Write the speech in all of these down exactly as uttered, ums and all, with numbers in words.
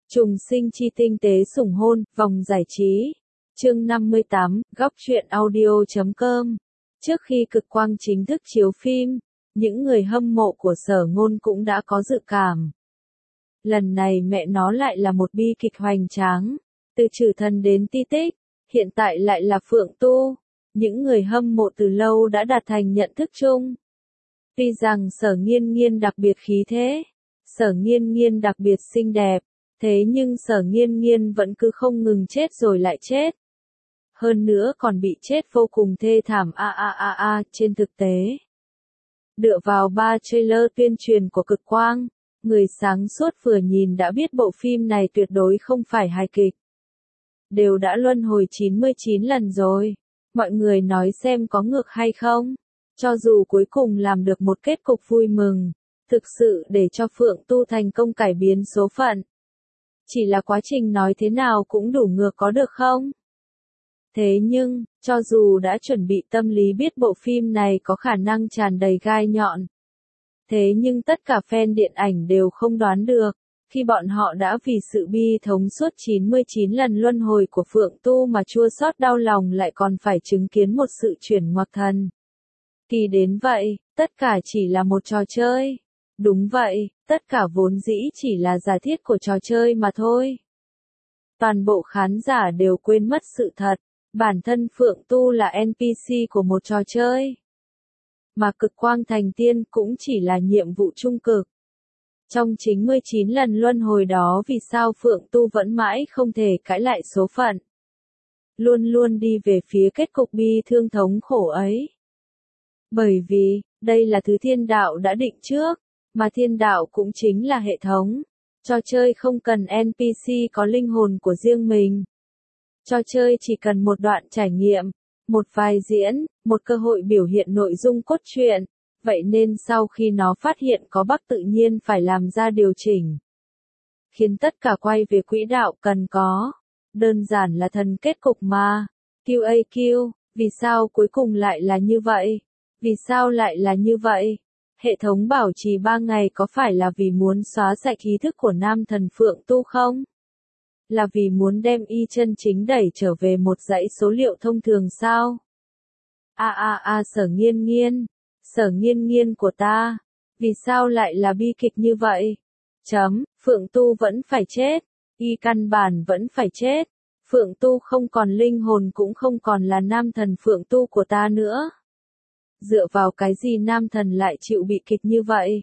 Trùng sinh chi tinh tế sủng hôn, vòng giải trí. Chương năm mươi tám, góc truyện audio chấm com. Trước khi Cực Quang chính thức chiếu phim, những người hâm mộ của Sở Ngôn cũng đã có dự cảm. Lần này mẹ nó lại là một bi kịch hoành tráng, từ Trừ Thần đến Ti Tích, hiện tại lại là Phượng Tu. Những người hâm mộ từ lâu đã đạt thành nhận thức chung. Tuy rằng Sở Nghiên Nghiên đặc biệt khí thế, Sở Nghiên Nghiên đặc biệt xinh đẹp, thế nhưng Sở Nghiên Nghiên vẫn cứ không ngừng chết rồi lại chết. Hơn nữa còn bị chết vô cùng thê thảm a a a a trên thực tế. Dựa vào ba trailer tuyên truyền của Cực Quang, người sáng suốt vừa nhìn đã biết bộ phim này tuyệt đối không phải hài kịch. Đều đã luân hồi chín mươi chín lần rồi, mọi người nói xem có ngược hay không? Cho dù cuối cùng làm được một kết cục vui mừng, thực sự để cho Phượng Tu thành công cải biến số phận. Chỉ là quá trình nói thế nào cũng đủ ngược có được không? Thế nhưng, cho dù đã chuẩn bị tâm lý biết bộ phim này có khả năng tràn đầy gai nhọn. Thế nhưng tất cả fan điện ảnh đều không đoán được, khi bọn họ đã vì sự bi thống suốt chín mươi chín lần luân hồi của Phượng Tu mà chua xót đau lòng lại còn phải chứng kiến một sự chuyển ngoặc thần. Kỳ đến vậy, tất cả chỉ là một trò chơi. Đúng vậy, tất cả vốn dĩ chỉ là giả thiết của trò chơi mà thôi. Toàn bộ khán giả đều quên mất sự thật, bản thân Phượng Tu là en pê xê của một trò chơi. Mà Cực Quang thành tiên cũng chỉ là nhiệm vụ trung cực. Trong chín mươi chín lần luân hồi đó vì sao Phượng Tu vẫn mãi không thể cãi lại số phận. Luôn luôn đi về phía kết cục bi thương thống khổ ấy. Bởi vì, đây là thứ thiên đạo đã định trước. Mà thiên đạo cũng chính là hệ thống. Trò chơi không cần en pê xê có linh hồn của riêng mình. Trò chơi chỉ cần một đoạn trải nghiệm, một vai diễn, một cơ hội biểu hiện nội dung cốt truyện. Vậy nên sau khi nó phát hiện có bug tự nhiên phải làm ra điều chỉnh. Khiến tất cả quay về quỹ đạo cần có. Đơn giản là thần kết cục mà. quy a quy, vì sao cuối cùng lại là như vậy? Vì sao lại là như vậy? Hệ thống bảo trì ba ngày có phải là vì muốn xóa sạch ý thức của nam thần Phượng Tu không? Là vì muốn đem y chân chính đẩy trở về một dãy số liệu thông thường sao? A a a Sở Nghiên Nghiên, Sở Nghiên Nghiên của ta, vì sao lại là bi kịch như vậy? Chấm, Phượng Tu vẫn phải chết, y căn bản vẫn phải chết. Phượng Tu không còn linh hồn cũng không còn là nam thần Phượng Tu của ta nữa. Dựa vào cái gì nam thần lại chịu bị kịch như vậy?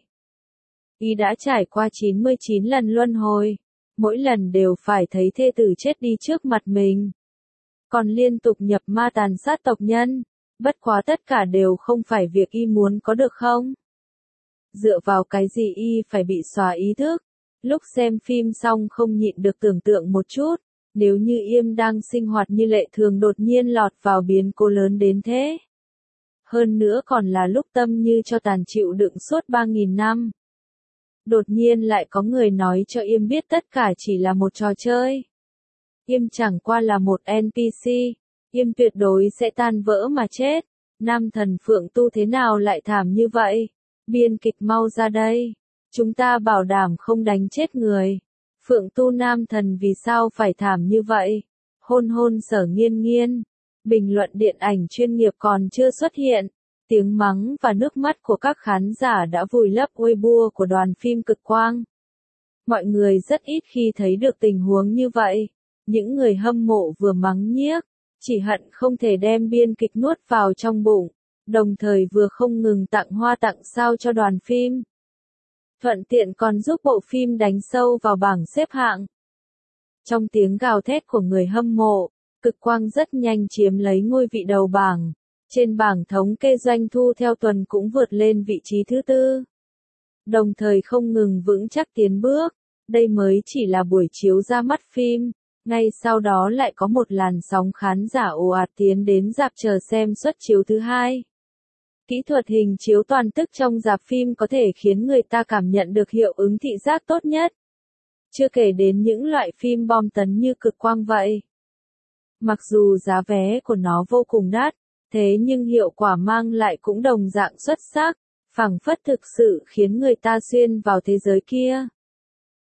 Y đã trải qua chín mươi chín lần luân hồi, mỗi lần đều phải thấy thê tử chết đi trước mặt mình. Còn liên tục nhập ma tàn sát tộc nhân, bất quá tất cả đều không phải việc y muốn có được không? Dựa vào cái gì y phải bị xóa ý thức? Lúc xem phim xong không nhịn được tưởng tượng một chút, nếu như Yêm đang sinh hoạt như lệ thường đột nhiên lọt vào biến cố lớn đến thế. Hơn nữa còn là lúc tâm như cho tàn chịu đựng suốt ba nghìn năm. Đột nhiên lại có người nói cho Yêm biết tất cả chỉ là một trò chơi. Yêm chẳng qua là một en pê xê, Yêm tuyệt đối sẽ tan vỡ mà chết. Nam thần Phượng Tu thế nào lại thảm như vậy? Biên kịch mau ra đây. Chúng ta bảo đảm không đánh chết người. Phượng Tu nam thần vì sao phải thảm như vậy? Hôn hôn Sở Nghiên Nghiên. Bình luận điện ảnh chuyên nghiệp còn chưa xuất hiện, tiếng mắng và nước mắt của các khán giả đã vùi lấp Weibo của đoàn phim Cực Quang. Mọi người rất ít khi thấy được tình huống như vậy. Những người hâm mộ vừa mắng nhiếc, chỉ hận không thể đem biên kịch nuốt vào trong bụng, đồng thời vừa không ngừng tặng hoa tặng sao cho đoàn phim. Thuận tiện còn giúp bộ phim đánh sâu vào bảng xếp hạng. Trong tiếng gào thét của người hâm mộ, Cực Quang rất nhanh chiếm lấy ngôi vị đầu bảng. Trên bảng thống kê doanh thu theo tuần cũng vượt lên vị trí thứ tư. Đồng thời không ngừng vững chắc tiến bước. Đây mới chỉ là buổi chiếu ra mắt phim. Ngay sau đó lại có một làn sóng khán giả ồ ạt tiến đến rạp chờ xem suất chiếu thứ hai. Kỹ thuật hình chiếu toàn tức trong rạp phim có thể khiến người ta cảm nhận được hiệu ứng thị giác tốt nhất. Chưa kể đến những loại phim bom tấn như Cực Quang vậy. Mặc dù giá vé của nó vô cùng đắt, thế nhưng hiệu quả mang lại cũng đồng dạng xuất sắc, phảng phất thực sự khiến người ta xuyên vào thế giới kia.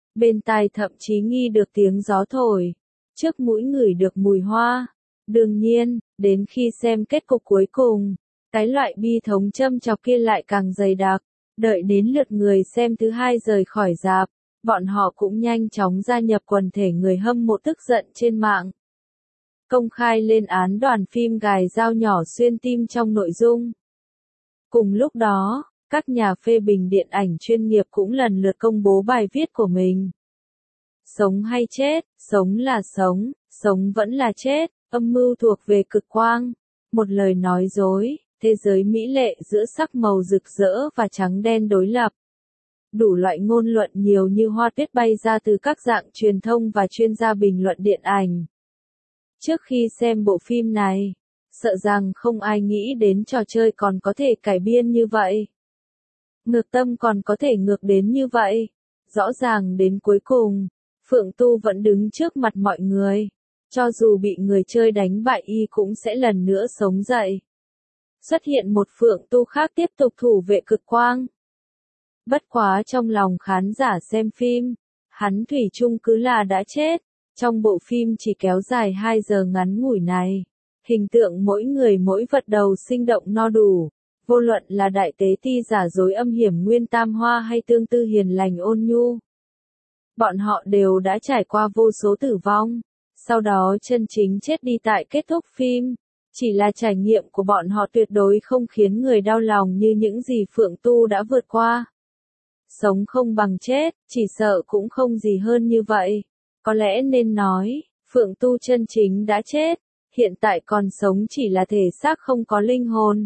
Bên tai thậm chí nghi được tiếng gió thổi, trước mũi ngửi được mùi hoa. Đương nhiên, đến khi xem kết cục cuối cùng, cái loại bi thống châm chọc kia lại càng dày đặc. Đợi đến lượt người xem thứ hai rời khỏi rạp, bọn họ cũng nhanh chóng gia nhập quần thể người hâm mộ tức giận trên mạng. Công khai lên án đoàn phim gài dao nhỏ xuyên tim trong nội dung. Cùng lúc đó, các nhà phê bình điện ảnh chuyên nghiệp cũng lần lượt công bố bài viết của mình. Sống hay chết, sống là sống, sống vẫn là chết, âm mưu thuộc về cực quang. Một lời nói dối, thế giới mỹ lệ giữa sắc màu rực rỡ và trắng đen đối lập. Đủ loại ngôn luận nhiều như hoa tuyết bay ra từ các dạng truyền thông và chuyên gia bình luận điện ảnh. Trước khi xem bộ phim này, sợ rằng không ai nghĩ đến trò chơi còn có thể cải biên như vậy. Ngược tâm còn có thể ngược đến như vậy. Rõ ràng đến cuối cùng, Phượng Tu vẫn đứng trước mặt mọi người. Cho dù bị người chơi đánh bại y cũng sẽ lần nữa sống dậy. Xuất hiện một Phượng Tu khác tiếp tục thủ vệ cực quang. Bất quá trong lòng khán giả xem phim, hắn thủy chung cứ là đã chết. Trong bộ phim chỉ kéo dài hai giờ ngắn ngủi này, hình tượng mỗi người mỗi vật đầu sinh động no đủ. Vô luận là đại tế ti giả dối âm hiểm Nguyên Tam Hoa hay tương tư hiền lành ôn nhu. Bọn họ đều đã trải qua vô số tử vong, sau đó chân chính chết đi tại kết thúc phim. Chỉ là trải nghiệm của bọn họ tuyệt đối không khiến người đau lòng như những gì Phượng Tu đã vượt qua. Sống không bằng chết, chỉ sợ cũng không gì hơn như vậy. Có lẽ nên nói, Phượng Tu chân chính đã chết, hiện tại còn sống chỉ là thể xác không có linh hồn.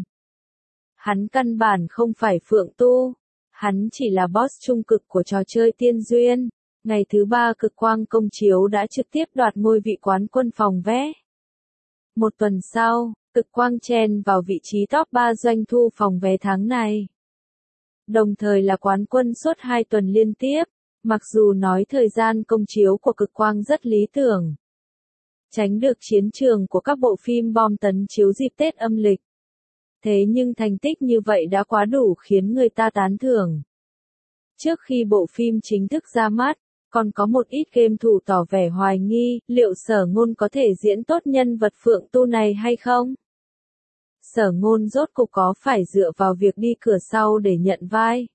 Hắn căn bản không phải Phượng Tu, hắn chỉ là boss trung cực của trò chơi Tiên Duyên. Ngày thứ ba cực quang công chiếu đã trực tiếp đoạt ngôi vị quán quân phòng vé. Một tuần sau, cực quang chen vào vị trí top ba doanh thu phòng vé tháng này. Đồng thời là quán quân suốt hai tuần liên tiếp, mặc dù nói thời gian công chiếu của cực quang rất lý tưởng. Tránh được chiến trường của các bộ phim bom tấn chiếu dịp Tết âm lịch. Thế nhưng thành tích như vậy đã quá đủ khiến người ta tán thưởng. Trước khi bộ phim chính thức ra mắt, còn có một ít game thủ tỏ vẻ hoài nghi, liệu Sở Ngôn có thể diễn tốt nhân vật Phượng Tu này hay không? Sở Ngôn rốt cục có phải dựa vào việc đi cửa sau để nhận vai?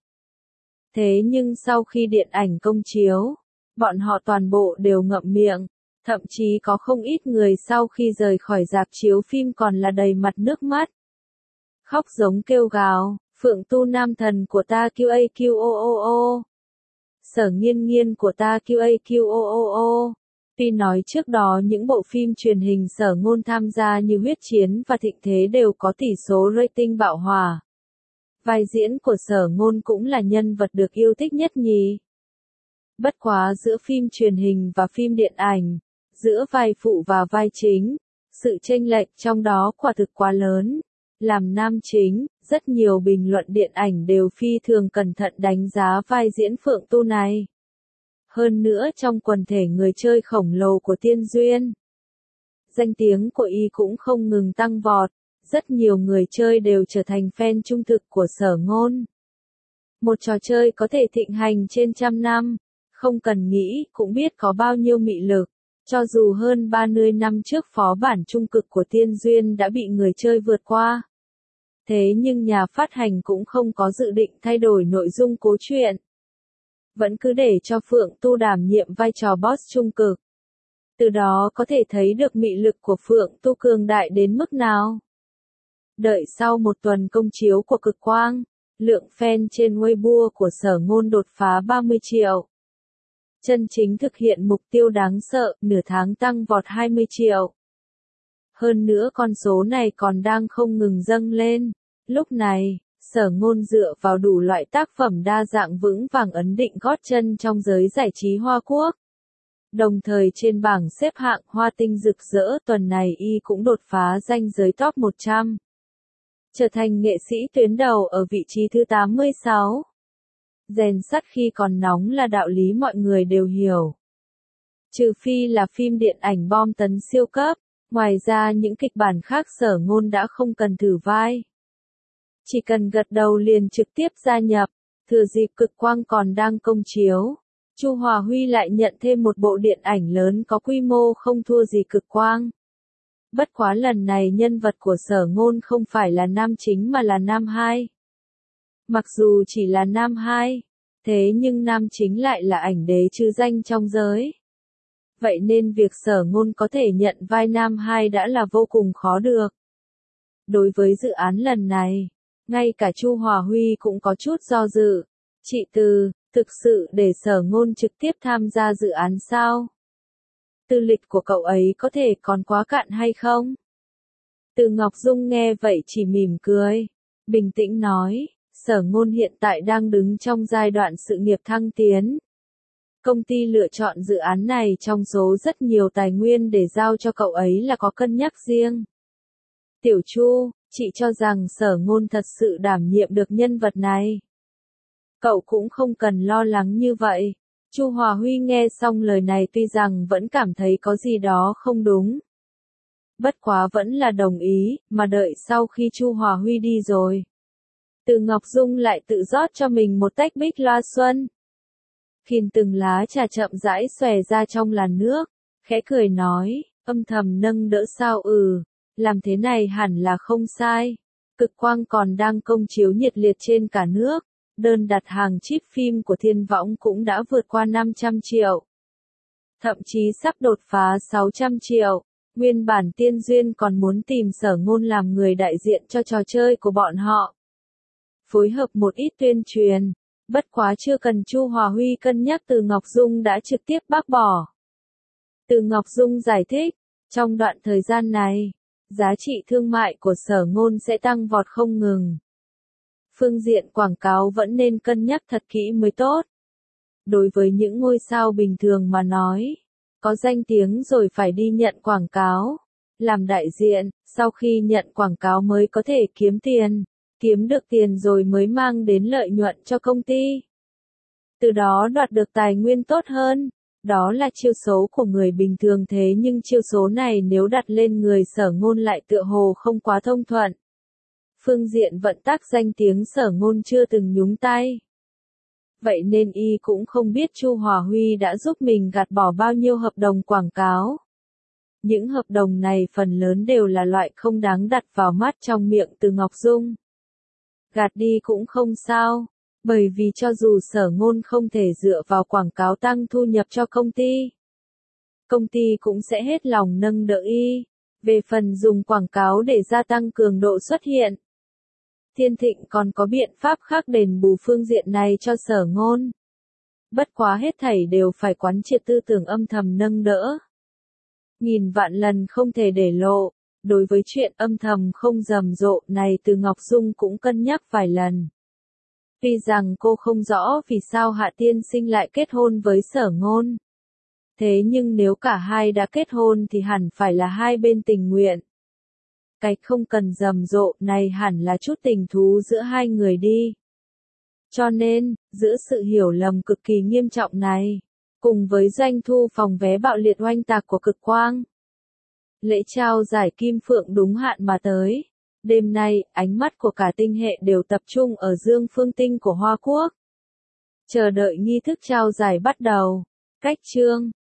Thế nhưng sau khi điện ảnh công chiếu, bọn họ toàn bộ đều ngậm miệng, thậm chí có không ít người sau khi rời khỏi rạp chiếu phim còn là đầy mặt nước mắt. Khóc giống kêu gào, Phượng Tu nam thần của ta Q A Q O O O. Sở Nghiên Nghiên của ta Q A Q O O O. Tuy nói trước đó những bộ phim truyền hình Sở Ngôn tham gia như Huyết Chiến và Thịnh Thế đều có tỷ số rating bạo hòa. Vai diễn của Sở Ngôn cũng là nhân vật được yêu thích nhất nhì. Bất quá giữa phim truyền hình và phim điện ảnh, giữa vai phụ và vai chính, sự chênh lệch trong đó quả thực quá lớn. Làm nam chính, rất nhiều bình luận điện ảnh đều phi thường cẩn thận đánh giá vai diễn Phượng Tu này. Hơn nữa trong quần thể người chơi khổng lồ của Tiên Duyên, danh tiếng của y cũng không ngừng tăng vọt, rất nhiều người chơi đều trở thành fan trung thực của Sở Ngôn. Một trò chơi có thể thịnh hành trên trăm năm, không cần nghĩ cũng biết có bao nhiêu mị lực. Cho dù hơn ba mươi năm trước phó bản trung cực của Tiên Duyên đã bị người chơi vượt qua. Thế nhưng nhà phát hành cũng không có dự định thay đổi nội dung cốt truyện. Vẫn cứ để cho Phượng Tu đảm nhiệm vai trò boss trung cực. Từ đó có thể thấy được mị lực của Phượng Tu cường đại đến mức nào. Đợi sau một tuần công chiếu của cực quang, lượng fan trên Weibo của Sở Ngôn đột phá ba mươi triệu. Chân chính thực hiện mục tiêu đáng sợ, nửa tháng tăng vọt hai mươi triệu. Hơn nữa con số này còn đang không ngừng dâng lên. Lúc này, Sở Ngôn dựa vào đủ loại tác phẩm đa dạng vững vàng ấn định gót chân trong giới giải trí Hoa Quốc. Đồng thời trên bảng xếp hạng Hoa Tinh rực rỡ tuần này y cũng đột phá ranh giới top một trăm. Trở thành nghệ sĩ tuyến đầu ở vị trí thứ tám mươi sáu. Rèn sắt khi còn nóng là đạo lý mọi người đều hiểu. Trừ phi là phim điện ảnh bom tấn siêu cấp, ngoài ra những kịch bản khác Sở Ngôn đã không cần thử vai. Chỉ cần gật đầu liền trực tiếp gia nhập, thừa dịp cực quang còn đang công chiếu. Chu Hòa Huy lại nhận thêm một bộ điện ảnh lớn có quy mô không thua gì Cực Quang. Bất quá lần này nhân vật của Sở Ngôn không phải là nam chính mà là nam hai. Mặc dù chỉ là nam hai, thế nhưng nam chính lại là ảnh đế trừ danh trong giới. Vậy nên việc Sở Ngôn có thể nhận vai nam hai đã là vô cùng khó được. Đối với dự án lần này, ngay cả Chu Hòa Huy cũng có chút do dự. Chị Từ, thực sự để Sở Ngôn trực tiếp tham gia dự án sao? Tư lịch của cậu ấy có thể còn quá cạn hay không? Từ Ngọc Dung nghe vậy chỉ mỉm cười, bình tĩnh nói, Sở Ngôn hiện tại đang đứng trong giai đoạn sự nghiệp thăng tiến. Công ty lựa chọn dự án này trong số rất nhiều tài nguyên để giao cho cậu ấy là có cân nhắc riêng. Tiểu Chu, chị cho rằng Sở Ngôn thật sự đảm nhiệm được nhân vật này. Cậu cũng không cần lo lắng như vậy. Chu Hòa Huy nghe xong lời này tuy rằng vẫn cảm thấy có gì đó không đúng. Bất quá vẫn là đồng ý, mà đợi sau khi Chu Hòa Huy đi rồi. Từ Ngọc Dung lại tự rót cho mình một tách bích loa xuân. Khìn từng lá trà chậm rãi xòe ra trong làn nước, khẽ cười nói, âm thầm nâng đỡ sao ừ, làm thế này hẳn là không sai. Cực Quang còn đang công chiếu nhiệt liệt trên cả nước. Đơn đặt hàng chip phim của Thiên Võng cũng đã vượt qua năm trăm triệu. Thậm chí sắp đột phá sáu trăm triệu. Nguyên bản Tiên Duyên còn muốn tìm Sở Ngôn làm người đại diện cho trò chơi của bọn họ. Phối hợp một ít tuyên truyền. Bất quá chưa cần Chu Hòa Huy cân nhắc Từ Ngọc Dung đã trực tiếp bác bỏ. Từ Ngọc Dung giải thích, trong đoạn thời gian này, giá trị thương mại của Sở Ngôn sẽ tăng vọt không ngừng. Phương diện quảng cáo vẫn nên cân nhắc thật kỹ mới tốt. Đối với những ngôi sao bình thường mà nói, có danh tiếng rồi phải đi nhận quảng cáo, làm đại diện, sau khi nhận quảng cáo mới có thể kiếm tiền, kiếm được tiền rồi mới mang đến lợi nhuận cho công ty. Từ đó đoạt được tài nguyên tốt hơn, đó là chiêu số của người bình thường thế nhưng chiêu số này nếu đặt lên người Sở Ngôn lại tựa hồ không quá thông thuận. Phương diện vận tắc danh tiếng Sở Ngôn chưa từng nhúng tay. Vậy nên y cũng không biết Chu Hòa Huy đã giúp mình gạt bỏ bao nhiêu hợp đồng quảng cáo. Những hợp đồng này phần lớn đều là loại không đáng đặt vào mắt trong miệng Từ Ngọc Dung. Gạt đi cũng không sao, bởi vì cho dù Sở Ngôn không thể dựa vào quảng cáo tăng thu nhập cho công ty, công ty cũng sẽ hết lòng nâng đỡ y. Về phần dùng quảng cáo để gia tăng cường độ xuất hiện, Thiên Thịnh còn có biện pháp khác đền bù phương diện này cho Sở Ngôn. Bất quá hết thảy đều phải quán triệt tư tưởng âm thầm nâng đỡ. Nghìn vạn lần không thể để lộ, đối với chuyện âm thầm không rầm rộ này Từ Ngọc Dung cũng cân nhắc vài lần. Tuy rằng cô không rõ vì sao Hạ Tiên Sinh lại kết hôn với Sở Ngôn. Thế nhưng nếu cả hai đã kết hôn thì hẳn phải là hai bên tình nguyện. Cái không cần rầm rộ này hẳn là chút tình thú giữa hai người đi. Cho nên, giữa sự hiểu lầm cực kỳ nghiêm trọng này, cùng với doanh thu phòng vé bạo liệt oanh tạc của Cực Quang, lễ trao giải Kim Phượng đúng hạn mà tới. Đêm nay, ánh mắt của cả tinh hệ đều tập trung ở Dương Phương Tinh của Hoa Quốc. Chờ đợi nghi thức trao giải bắt đầu. Cách chương